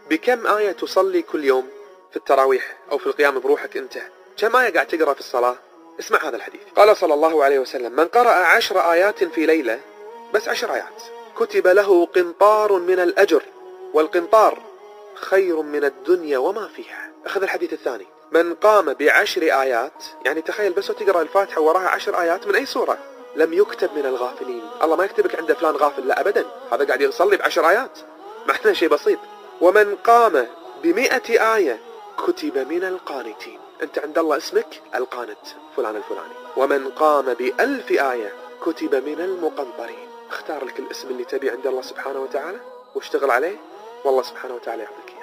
بكم آية تصلي كل يوم في التراويح أو في القيام بروحك أنت؟ كم آية قاعد تقرأ في الصلاة؟ اسمع هذا الحديث. قال صلى الله عليه وسلم: من قرأ 10 آيات في ليلة، بس 10 آيات، كتب له قنطار من الأجر، والقنطار خير من الدنيا وما فيها. أخذ الحديث الثاني: من قام ب10 آيات، يعني تخيل بس تقرأ الفاتحة وراها 10 آيات من أي سورة، لم يكتب من الغافلين. الله ما يكتبك عند فلان غافل، لا أبدا، هذا قاعد يصلي ب10 آيات، معناه شيء بسيط. ومن قام ب100 آية كتب من القانتين، أنت عند الله اسمك القانت فلان الفلاني. ومن قام ب1000 آية كتب من المقنطرين. اختار لك الاسم اللي تبي عند الله سبحانه وتعالى واشتغل عليه، والله سبحانه وتعالى يعطيك.